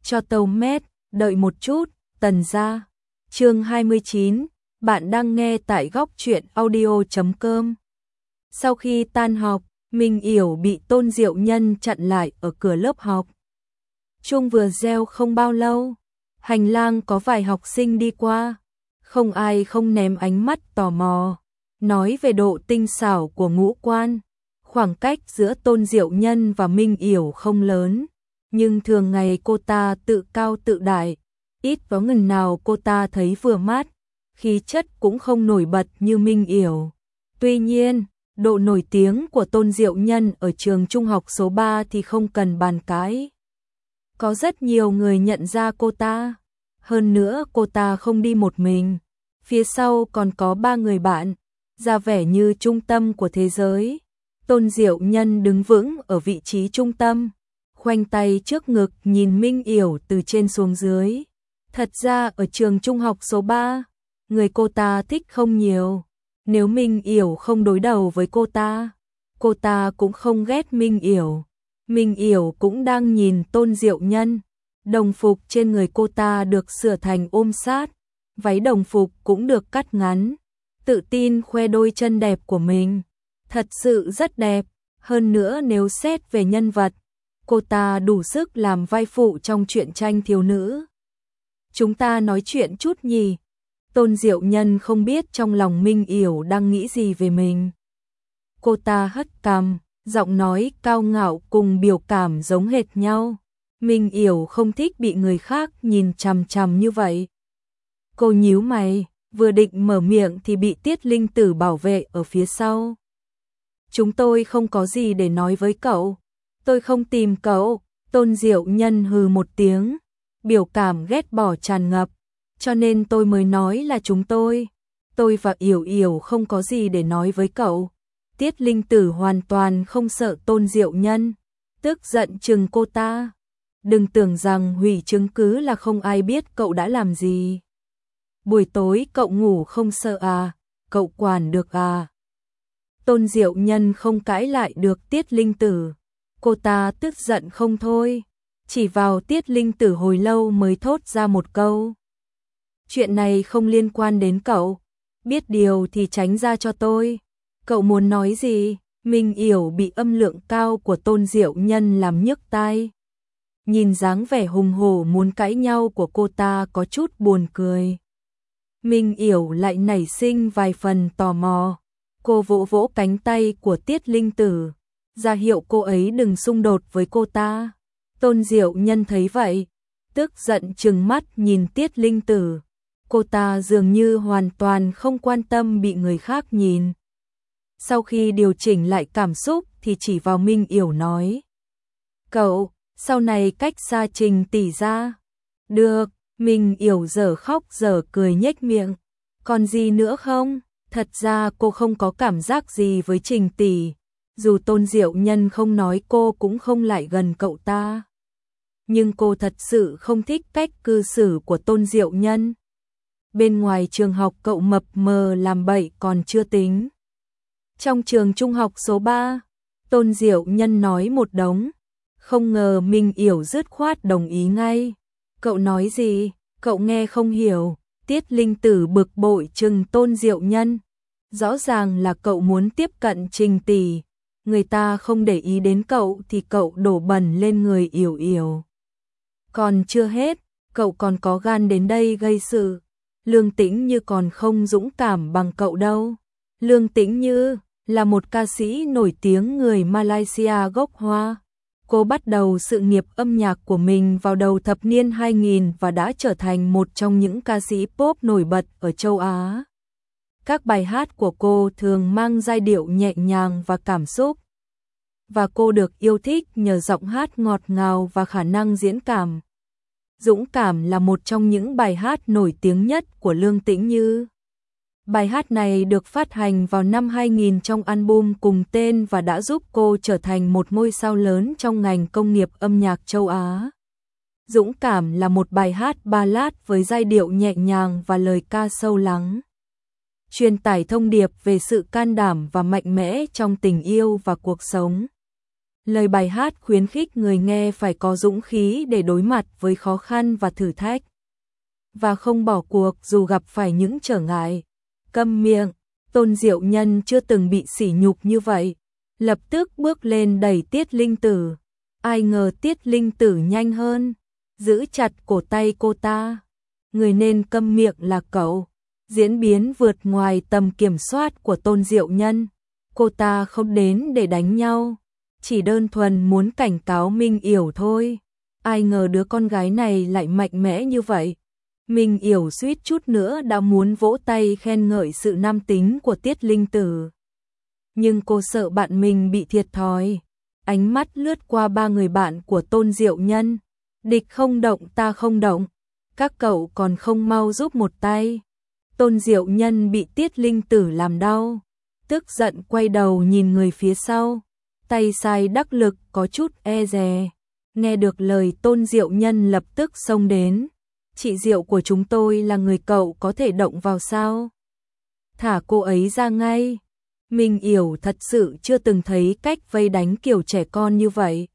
cho tàu mét, đợi một chút, Tần gia. Chương 29, bạn đang nghe tại góc truyện audio.com. Sau khi tan học, Minh Yểu bị Tôn Diệu Nhân chặn lại ở cửa lớp học. Chuông vừa reo không bao lâu, hành lang có vài học sinh đi qua, không ai không ném ánh mắt tò mò, nói về độ tinh xảo của ngũ quan. Khoảng cách giữa Tôn Diệu Nhân và Minh Yểu không lớn, nhưng thường ngày cô ta tự cao tự đại, ít có ngần nào cô ta thấy vừa mắt, khí chất cũng không nổi bật như Minh Yểu. Tuy nhiên, độ nổi tiếng của Tôn Diệu Nhân ở trường trung học số 3 thì không cần bàn cãi. Có rất nhiều người nhận ra cô ta, hơn nữa cô ta không đi một mình, phía sau còn có 3 người bạn, ra vẻ như trung tâm của thế giới. Tôn Diệu Nhân đứng vững ở vị trí trung tâm, khoanh tay trước ngực nhìn Minh Yểu từ trên xuống dưới. Thật ra ở trường trung học số 3, người cô ta thích không nhiều. Nếu Minh Yểu không đối đầu với cô ta cũng không ghét Minh Yểu. Minh Yểu cũng đang nhìn Tôn Diệu Nhân. Đồng phục trên người cô ta được sửa thành ôm sát, váy đồng phục cũng được cắt ngắn, tự tin khoe đôi chân đẹp của mình. Thật sự rất đẹp, hơn nữa nếu xét về nhân vật, cô ta đủ sức làm vai phụ trong truyện tranh thiếu nữ. Chúng ta nói chuyện chút nhỉ? Tôn Diệu Nhân không biết trong lòng Minh Yểu đang nghĩ gì về mình. Cô ta hất cằm, giọng nói cao ngạo cùng biểu cảm giống hệt nhau. Minh Yểu không thích bị người khác nhìn chằm chằm như vậy. Cô nhíu mày, vừa định mở miệng thì bị Tiết Linh Tử bảo vệ ở phía sau. Chúng tôi không có gì để nói với cậu. Tôi không tìm cậu. Tôn Diệu Nhân hừ một tiếng, biểu cảm ghét bỏ tràn ngập. Cho nên tôi mới nói là chúng tôi. Tôi và Yểu Yểu không có gì để nói với cậu. Tiết Linh Tử hoàn toàn không sợ Tôn Diệu Nhân, tức giận chừng cô ta. Đừng tưởng rằng hủy chứng cứ là không ai biết cậu đã làm gì. Buổi tối cậu ngủ không sợ à, cậu quản được à. Tôn Diệu Nhân không cãi lại được Tiết Linh Tử. Cô ta tức giận không thôi, chỉ vào Tiết Linh Tử hồi lâu mới thốt ra một câu. Chuyện này không liên quan đến cậu, biết điều thì tránh ra cho tôi. Cậu muốn nói gì? Minh Yểu bị âm lượng cao của Tôn Diệu Nhân làm nhức tai. Nhìn dáng vẻ hùng hổ muốn cãi nhau của cô ta có chút buồn cười. Minh Yểu lại nảy sinh vài phần tò mò. Cô vỗ vỗ cánh tay của Tiết Linh Tử, ra hiệu cô ấy đừng xung đột với cô ta. Tôn Diệu Nhân thấy vậy, tức giận trừng mắt nhìn Tiết Linh Tử. Cô ta dường như hoàn toàn không quan tâm bị người khác nhìn. Sau khi điều chỉnh lại cảm xúc thì chỉ vào Minh Yểu nói. Cậu, sau này cách xa Trình tỷ ra. Được, Minh Yểu dở khóc dở cười nhếch miệng. Còn gì nữa không? Thật ra cô không có cảm giác gì với Trình tỷ. Dù Tôn Diệu Nhân không nói cô cũng không lại gần cậu ta. Nhưng cô thật sự không thích cách cư xử của Tôn Diệu Nhân. Bên ngoài trường học cậu mập mờ làm bậy còn chưa tính. Trong trường trung học số 3, Tôn Diệu Nhân nói một đống. Không ngờ Minh Yểu dứt khoát đồng ý ngay. Cậu nói gì? Cậu nghe không hiểu. Tiết Linh Tử bực bội trừng Tôn Diệu Nhân. Rõ ràng là cậu muốn tiếp cận Trình tỷ. Người ta không để ý đến cậu thì cậu đổ bẩn lên người Yểu Yểu. Còn chưa hết, cậu còn có gan đến đây gây sự. Lương Tĩnh Như còn không dũng cảm bằng cậu đâu. Lương Tĩnh Như là một ca sĩ nổi tiếng người Malaysia gốc Hoa. Cô bắt đầu sự nghiệp âm nhạc của mình vào đầu thập niên 2000 và đã trở thành một trong những ca sĩ pop nổi bật ở châu Á. Các bài hát của cô thường mang giai điệu nhẹ nhàng và cảm xúc. Và cô được yêu thích nhờ giọng hát ngọt ngào và khả năng diễn cảm. Dũng cảm là một trong những bài hát nổi tiếng nhất của Lương Tĩnh Như. Bài hát này được phát hành vào năm 2000 trong album cùng tên và đã giúp cô trở thành một ngôi sao lớn trong ngành công nghiệp âm nhạc châu Á. Dũng cảm là một bài hát ballad với giai điệu nhẹ nhàng và lời ca sâu lắng. Truyền tải thông điệp về sự can đảm và mạnh mẽ trong tình yêu và cuộc sống. Lời bài hát khuyến khích người nghe phải có dũng khí để đối mặt với khó khăn và thử thách, và không bỏ cuộc dù gặp phải những trở ngại. Câm miệng, Tôn Diệu Nhân chưa từng bị sỉ nhục như vậy, lập tức bước lên đẩy Tiết Linh Tử. Ai ngờ Tiết Linh Tử nhanh hơn, giữ chặt cổ tay cô ta. Người nên câm miệng là cậu. Diễn biến vượt ngoài tầm kiểm soát của Tôn Diệu Nhân. Cô ta không đến để đánh nhau, chỉ đơn thuần muốn cảnh cáo Minh Yểu thôi. Ai ngờ đứa con gái này lại mạnh mẽ như vậy. Minh Yểu suýt chút nữa đã muốn vỗ tay khen ngợi sự nam tính của Tiết Linh Tử. Nhưng cô sợ bạn mình bị thiệt thòi. Ánh mắt lướt qua ba người bạn của Tôn Diệu Nhân. Địch không động ta không động. Các cậu còn không mau giúp một tay. Tôn Diệu Nhân bị Tiết Linh Tử làm đau, tức giận quay đầu nhìn người phía sau. Tay sai đắc lực có chút e dè. Nghe được lời Tôn Diệu Nhân lập tức xông đến. Chị Diệu của chúng tôi là người cậu có thể động vào sao? Thả cô ấy ra ngay. Minh Yểu thật sự chưa từng thấy cách vây đánh kiểu trẻ con như vậy.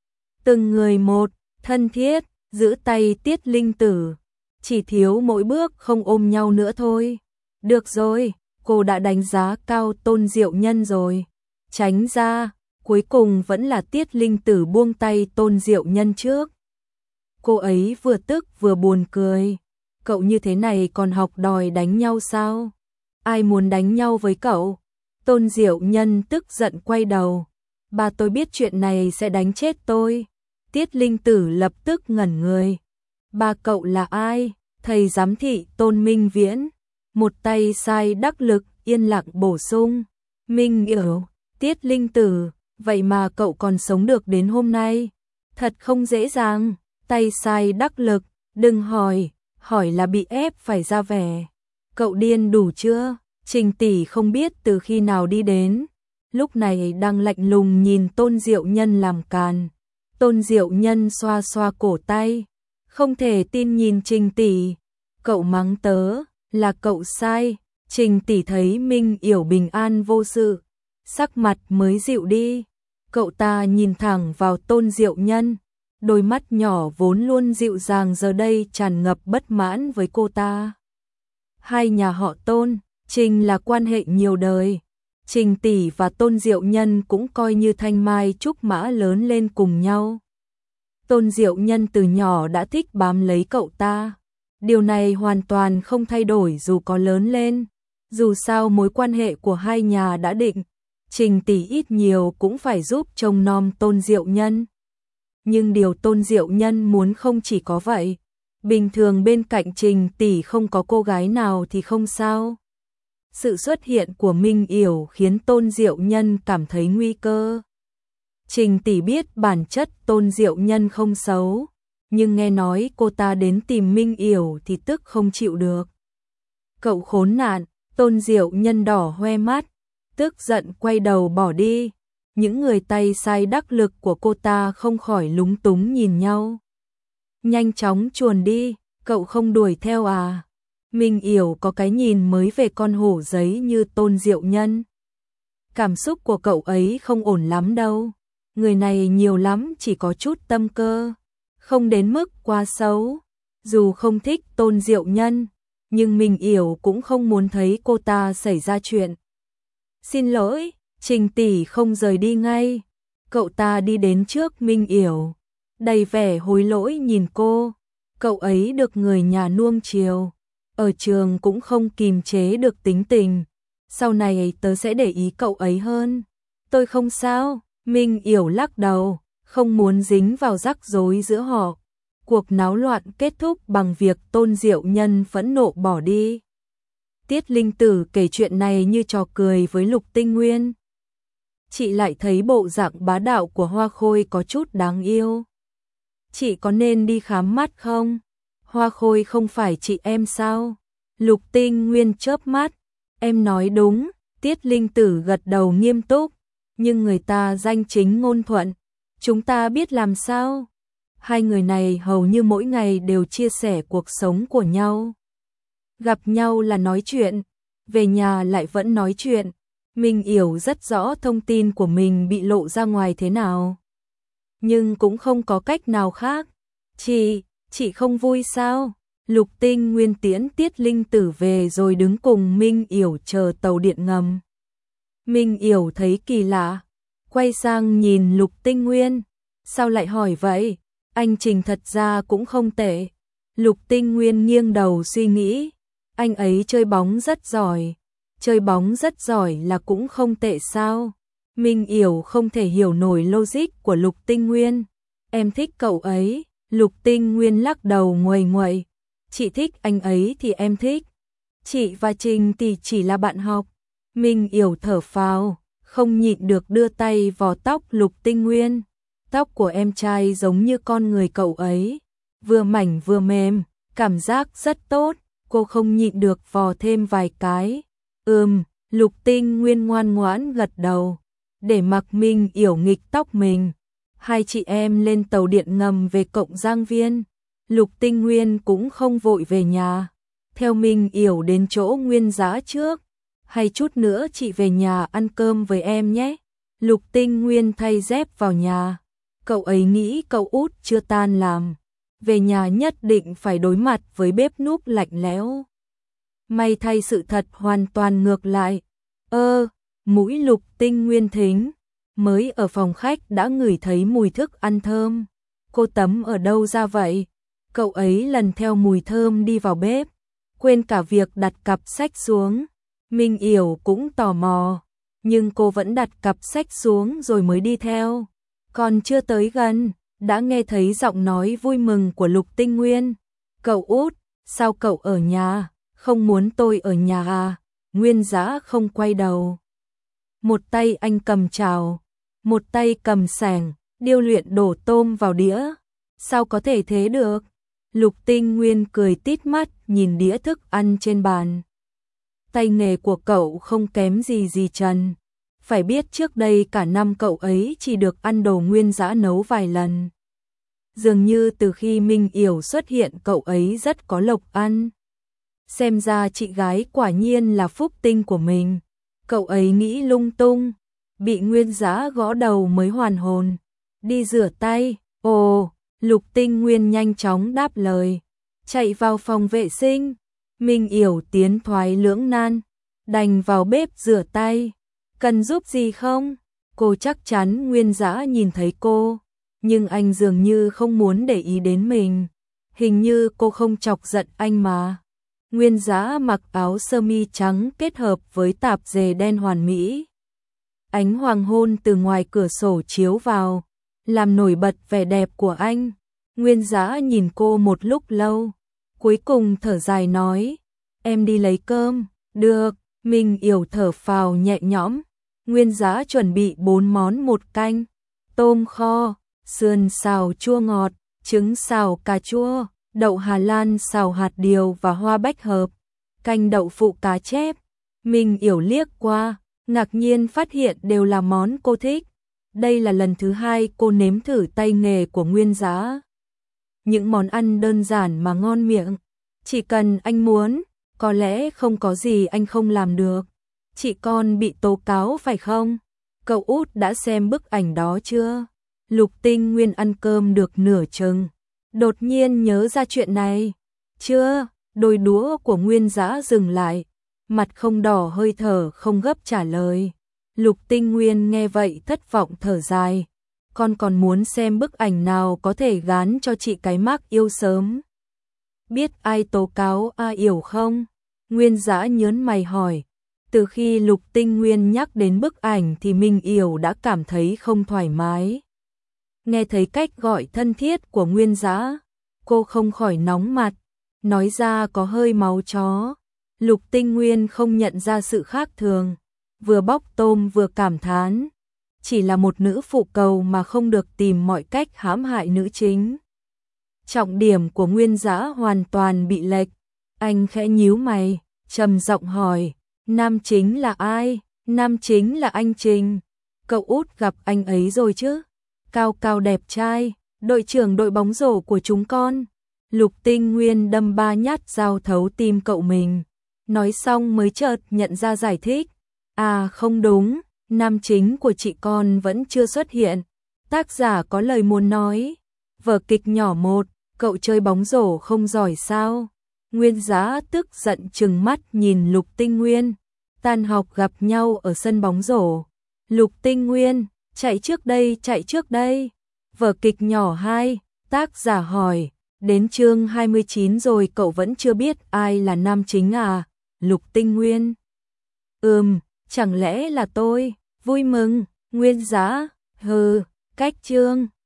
Từng người một, thân thiết, giữ tay Tiết Linh Tử. Chỉ thiếu mỗi bước không ôm nhau nữa thôi. Được rồi, cô đã đánh giá cao Tôn Diệu Nhân rồi. Tránh ra, cuối cùng vẫn là Tiết Linh Tử buông tay Tôn Diệu Nhân trước. Cô ấy vừa tức vừa buồn cười. Cậu như thế này còn học đòi đánh nhau sao? Ai muốn đánh nhau với cậu? Tôn Diệu Nhân tức giận quay đầu. Bà tôi biết chuyện này sẽ đánh chết tôi. Tiết Linh Tử lập tức ngẩn người. Ba cậu là ai? Thầy giám thị Tôn Minh Viễn. Một tay sai đắc lực yên lặng bổ sung. Minh Yểu, Tiết Linh Tử, vậy mà cậu còn sống được đến hôm nay. Thật không dễ dàng. Tay sai đắc lực, đừng hỏi là bị ép phải ra vẻ. Cậu điên đủ chưa? Trình tỷ không biết từ khi nào đi đến. Lúc này đang lạnh lùng nhìn Tôn Diệu Nhân làm càn. Tôn Diệu Nhân xoa xoa cổ tay. Không thể tin nhìn Trình tỷ. Cậu mắng tớ, là cậu sai. Trình tỷ thấy Minh Yểu bình an vô sự, sắc mặt mới dịu đi. Cậu ta nhìn thẳng vào Tôn Diệu Nhân. Đôi mắt nhỏ vốn luôn dịu dàng giờ đây tràn ngập bất mãn với cô ta. Hai nhà họ Tôn, Trình là quan hệ nhiều đời. Trình tỷ và Tôn Diệu Nhân cũng coi như thanh mai trúc mã lớn lên cùng nhau. Tôn Diệu Nhân từ nhỏ đã thích bám lấy cậu ta. Điều này hoàn toàn không thay đổi dù có lớn lên. Dù sao mối quan hệ của hai nhà đã định, Trình tỷ ít nhiều cũng phải giúp trông nom Tôn Diệu Nhân. Nhưng điều Tôn Diệu Nhân muốn không chỉ có vậy. Bình thường bên cạnh Trình tỷ không có cô gái nào thì không sao. Sự xuất hiện của Minh Yểu khiến Tôn Diệu Nhân cảm thấy nguy cơ. Trình tỷ biết bản chất Tôn Diệu Nhân không xấu, nhưng nghe nói cô ta đến tìm Minh Yểu thì tức không chịu được. Cậu khốn nạn, Tôn Diệu Nhân đỏ hoe mắt, tức giận quay đầu bỏ đi. Những người tay sai đắc lực của cô ta không khỏi lúng túng nhìn nhau. Nhanh chóng chuồn đi, cậu không đuổi theo à? Minh Yểu có cái nhìn mới về con hổ giấy như Tôn Diệu Nhân. Cảm xúc của cậu ấy không ổn lắm đâu. Người này nhiều lắm chỉ có chút tâm cơ, không đến mức quá xấu. Dù không thích Tôn Diệu Nhân, nhưng Minh Yểu cũng không muốn thấy cô ta xảy ra chuyện. Xin lỗi, Trình tỷ không rời đi ngay. Cậu ta đi đến trước Minh Yểu, đầy vẻ hối lỗi nhìn cô. Cậu ấy được người nhà nuông chiều, ở trường cũng không kìm chế được tính tình. Sau này tớ sẽ để ý cậu ấy hơn. Tôi không sao. Minh Yểu lắc đầu, không muốn dính vào rắc rối giữa họ. Cuộc náo loạn kết thúc bằng việc Tôn Diệu Nhân phẫn nộ bỏ đi. Tiết Linh Tử kể chuyện này như trò cười với Lục Tinh Nguyên. Chị lại thấy bộ dạng bá đạo của Hoa Khôi có chút đáng yêu. Chị có nên đi khám mắt không? Hoa Khôi không phải chị em sao? Lục Tinh Nguyên chớp mắt. Em nói đúng. Tiết Linh Tử gật đầu nghiêm túc. Nhưng người ta danh chính ngôn thuận. Chúng ta biết làm sao? Hai người này hầu như mỗi ngày đều chia sẻ cuộc sống của nhau. Gặp nhau là nói chuyện, về nhà lại vẫn nói chuyện. Minh Yểu rất rõ thông tin của mình bị lộ ra ngoài thế nào. nhưng cũng không có cách nào khác. Chị không vui sao? Lục Tinh Nguyên tiễn Tiết Linh Tử về rồi đứng cùng Minh Yểu chờ tàu điện ngầm. Minh Yểu thấy kỳ lạ, quay sang nhìn Lục Tinh Nguyên. Sao lại hỏi vậy? Anh Trình thật ra cũng không tệ. Lục Tinh Nguyên nghiêng đầu suy nghĩ. Anh ấy chơi bóng rất giỏi. Chơi bóng rất giỏi là cũng không tệ sao? Minh Yểu không thể hiểu nổi logic của Lục Tinh Nguyên. Em thích cậu ấy. Lục Tinh Nguyên lắc đầu nguầy nguậy. Chị thích anh ấy thì em thích. Chị và Trình thì chỉ là bạn học. Minh Yểu thở phào, không nhịn được đưa tay vò tóc Lục Tinh Nguyên. Tóc của em trai giống như con người cậu ấy, vừa mảnh vừa mềm, cảm giác rất tốt. Cô không nhịn được vò thêm vài cái. Lục Tinh Nguyên ngoan ngoãn gật đầu, để mặc Minh Yểu nghịch tóc mình. Hai chị em lên tàu điện ngầm về Cộng Giang Viên. Lục Tinh Nguyên cũng không vội về nhà, theo Minh Yểu đến chỗ Nguyên Dã trước. Hay chút nữa chị về nhà ăn cơm với em nhé. Lục Tinh Nguyên thay dép vào nhà. Cậu ấy nghĩ cậu út chưa tan làm, về nhà nhất định phải đối mặt với bếp núc lạnh lẽo. May thay sự thật hoàn toàn ngược lại. Mũi Lục Tinh Nguyên thính, mới ở phòng khách đã ngửi thấy mùi thức ăn thơm. Cô Tấm ở đâu ra vậy? Cậu ấy lần theo mùi thơm đi vào bếp, quên cả việc đặt cặp sách xuống. Minh Yểu cũng tò mò, nhưng cô vẫn đặt cặp sách xuống rồi mới đi theo. Còn chưa tới gần, đã nghe thấy giọng nói vui mừng của Lục Tinh Nguyên. Cậu út, sao cậu ở nhà, không muốn tôi ở nhà à? Nguyên Dã không quay đầu. Một tay anh cầm chảo, một tay cầm xẻng, điêu luyện đổ tôm vào đĩa. Sao có thể thế được? Lục Tinh Nguyên cười tít mắt nhìn đĩa thức ăn trên bàn. Tay nghề của cậu không kém gì Trần. Phải biết trước đây cả năm cậu ấy chỉ được ăn đồ Nguyên Dã nấu vài lần. Dường như từ khi Minh Yểu xuất hiện cậu ấy rất có lộc ăn. Xem ra chị gái quả nhiên là phúc tinh của mình. Cậu ấy nghĩ lung tung, bị Nguyên Dã gõ đầu mới hoàn hồn. Đi rửa tay. Lục Tinh Nguyên nhanh chóng đáp lời, chạy vào phòng vệ sinh. Minh Yểu tiến thoái lưỡng nan, đành vào bếp rửa tay. Cần giúp gì không? Cô chắc chắn Nguyên Dã nhìn thấy cô, nhưng anh dường như không muốn để ý đến mình. Hình như cô không chọc giận anh mà. Nguyên Dã mặc áo sơ mi trắng kết hợp với tạp dề đen hoàn mỹ. Ánh hoàng hôn từ ngoài cửa sổ chiếu vào, làm nổi bật vẻ đẹp của anh. Nguyên Dã nhìn cô một lúc lâu, cuối cùng thở dài nói, em đi lấy cơm. Được. Minh Yểu thở phào nhẹ nhõm. Nguyên Dã chuẩn bị 4 món 1 canh, tôm kho, sườn xào chua ngọt, trứng xào cà chua, đậu Hà Lan xào hạt điều và hoa bách hợp, canh đậu phụ cá chép. Minh Yểu liếc qua, ngạc nhiên phát hiện đều là món cô thích. Đây là lần thứ 2 cô nếm thử tay nghề của Nguyên Dã. Những món ăn đơn giản mà ngon miệng. Chỉ cần anh muốn, có lẽ không có gì anh không làm được. Chị con bị tố cáo phải không? Cậu út đã xem bức ảnh đó chưa? Lục Tinh Nguyên ăn cơm được nửa chừng, đột nhiên nhớ ra chuyện này. Chưa. Đôi đũa của Nguyên Dã dừng lại, mặt không đỏ hơi thở không gấp trả lời. Lục Tinh Nguyên nghe vậy thất vọng thở dài. Con còn muốn xem bức ảnh nào có thể gán cho chị cái mác yêu sớm. Biết ai tố cáo A Yểu không? Nguyên Dã nhớn mày hỏi. Từ khi Lục Tinh Nguyên nhắc đến bức ảnh thì Minh Yểu đã cảm thấy không thoải mái. Nghe thấy cách gọi thân thiết của Nguyên Dã, cô không khỏi nóng mặt, nói ra có hơi máu chó. Lục Tinh Nguyên không nhận ra sự khác thường, vừa bóc tôm vừa cảm thán. Chỉ là một nữ phụ cầu mà không được tìm mọi cách hãm hại nữ chính. Trọng điểm của Nguyên Dã hoàn toàn bị lệch. Anh khẽ nhíu mày, trầm giọng hỏi, nam chính là ai? Nam chính là anh Trình. Cậu út gặp anh ấy rồi chứ? Cao cao đẹp trai, đội trưởng đội bóng rổ của chúng con. Lục Tinh Nguyên đâm 3 nhát dao thấu tim cậu mình. Nói xong mới chợt nhận ra giải thích. À không đúng, nam chính của chị con vẫn chưa xuất hiện. Tác giả có lời muốn nói. Vở kịch nhỏ 1, cậu chơi bóng rổ không giỏi sao? Nguyên Giá tức giận trừng mắt nhìn Lục Tinh Nguyên. Tan học gặp nhau ở sân bóng rổ. Lục Tinh Nguyên, chạy trước đây, chạy trước đây. Vở kịch nhỏ 2, tác giả hỏi, đến chương 29 rồi cậu vẫn chưa biết ai là nam chính à? Lục Tinh Nguyên. Chẳng lẽ là tôi? Vui mừng. Nguyên Giá, cách chương.